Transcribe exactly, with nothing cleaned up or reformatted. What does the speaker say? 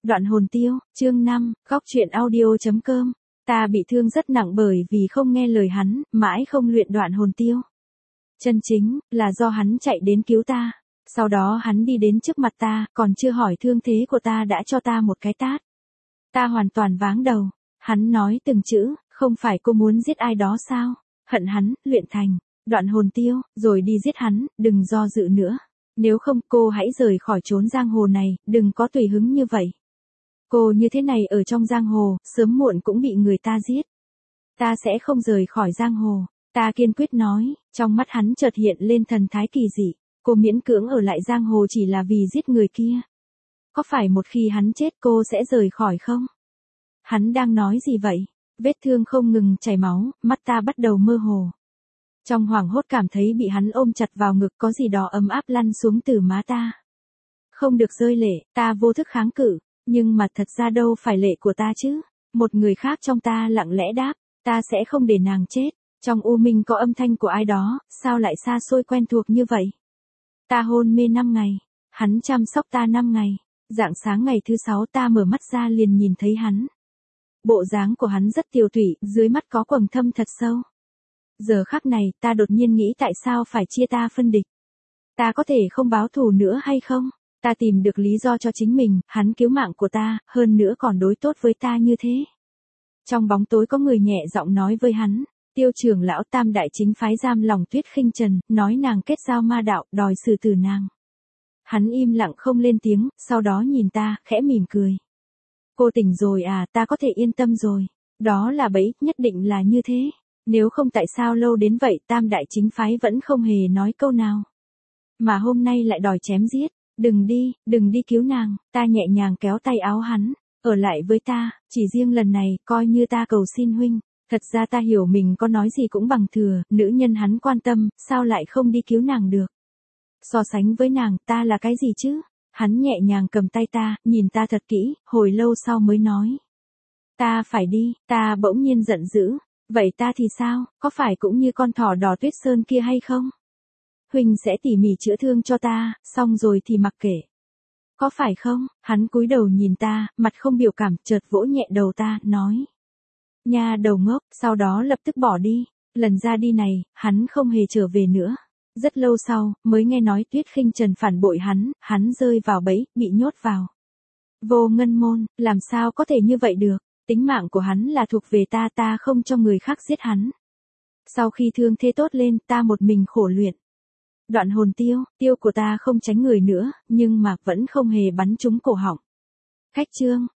Đoạn hồn tiêu, chương năm, góc truyện audio.com. Ta bị thương rất nặng bởi vì không nghe lời hắn, mãi không luyện đoạn hồn tiêu. Chân chính, là do hắn chạy đến cứu ta. Sau đó hắn đi đến trước mặt ta, còn chưa hỏi thương thế của ta đã cho ta một cái tát. Ta hoàn toàn váng đầu. Hắn nói từng chữ, không phải cô muốn giết ai đó sao? Hận hắn, luyện thành, đoạn hồn tiêu, rồi đi giết hắn, đừng do dự nữa. Nếu không cô hãy rời khỏi chốn giang hồ này, đừng có tùy hứng như vậy. Cô như thế này ở trong giang hồ, sớm muộn cũng bị người ta giết. Ta sẽ không rời khỏi giang hồ, ta kiên quyết nói, trong mắt hắn chợt hiện lên thần thái kỳ dị. Cô miễn cưỡng ở lại giang hồ chỉ là vì giết người kia. Có phải một khi hắn chết cô sẽ rời khỏi không? Hắn đang nói gì vậy? Vết thương không ngừng chảy máu, mắt ta bắt đầu mơ hồ. Trong hoảng hốt cảm thấy bị hắn ôm chặt vào ngực, có gì đó ấm áp lăn xuống từ má ta. Không được rơi lệ, ta vô thức kháng cự, nhưng mà thật ra đâu phải lệ của ta chứ. Một người khác trong ta lặng lẽ đáp, ta sẽ không để nàng chết. Trong u minh có âm thanh của ai đó, sao lại xa xôi quen thuộc như vậy? Ta hôn mê năm ngày, hắn chăm sóc ta năm ngày. Rạng sáng ngày thứ sáu ta mở mắt ra liền nhìn thấy hắn. Bộ dáng của hắn rất tiều tụy, dưới mắt có quầng thâm thật sâu. Giờ khắc này, ta đột nhiên nghĩ tại sao phải chia ta phân địch. Ta có thể không báo thù nữa hay không? Ta tìm được lý do cho chính mình, hắn cứu mạng của ta, hơn nữa còn đối tốt với ta như thế. Trong bóng tối có người nhẹ giọng nói với hắn, Tiêu trưởng lão Tam đại chính phái giam lòng Tuyết Khinh Trần, nói nàng kết giao ma đạo, đòi xử tử nàng. Hắn im lặng không lên tiếng, sau đó nhìn ta, khẽ mỉm cười. Cô tỉnh rồi à, ta có thể yên tâm rồi. Đó là bẫy, nhất định là như thế. Nếu không tại sao lâu đến vậy Tam đại chính phái vẫn không hề nói câu nào. Mà hôm nay lại đòi chém giết. Đừng đi, đừng đi cứu nàng. Ta nhẹ nhàng kéo tay áo hắn. Ở lại với ta, chỉ riêng lần này, coi như ta cầu xin huynh. Thật ra ta hiểu mình có nói gì cũng bằng thừa, nữ nhân hắn quan tâm, sao lại không đi cứu nàng được. So sánh với nàng, ta là cái gì chứ? Hắn nhẹ nhàng cầm tay ta, nhìn ta thật kỹ, hồi lâu sau mới nói. Ta phải đi, ta bỗng nhiên giận dữ. Vậy ta thì sao, có phải cũng như con thỏ đỏ Tuyết Sơn kia hay không? Huynh sẽ tỉ mỉ chữa thương cho ta, xong rồi thì mặc kệ. Có phải không? Hắn cúi đầu nhìn ta, mặt không biểu cảm, chợt vỗ nhẹ đầu ta, nói. Nha đầu ngốc, sau đó lập tức bỏ đi. Lần ra đi này, hắn không hề trở về nữa. Rất lâu sau, mới nghe nói Tuyết Khinh Trần phản bội hắn, hắn rơi vào bẫy, bị nhốt vào Vô Ngân Môn, làm sao có thể như vậy được? Tính mạng của hắn là thuộc về ta, ta không cho người khác giết hắn. Sau khi thương thế tốt lên, ta một mình khổ luyện. Đoạn hồn tiêu, tiêu của ta không tránh người nữa, nhưng mà vẫn không hề bắn trúng cổ họng. Cách chương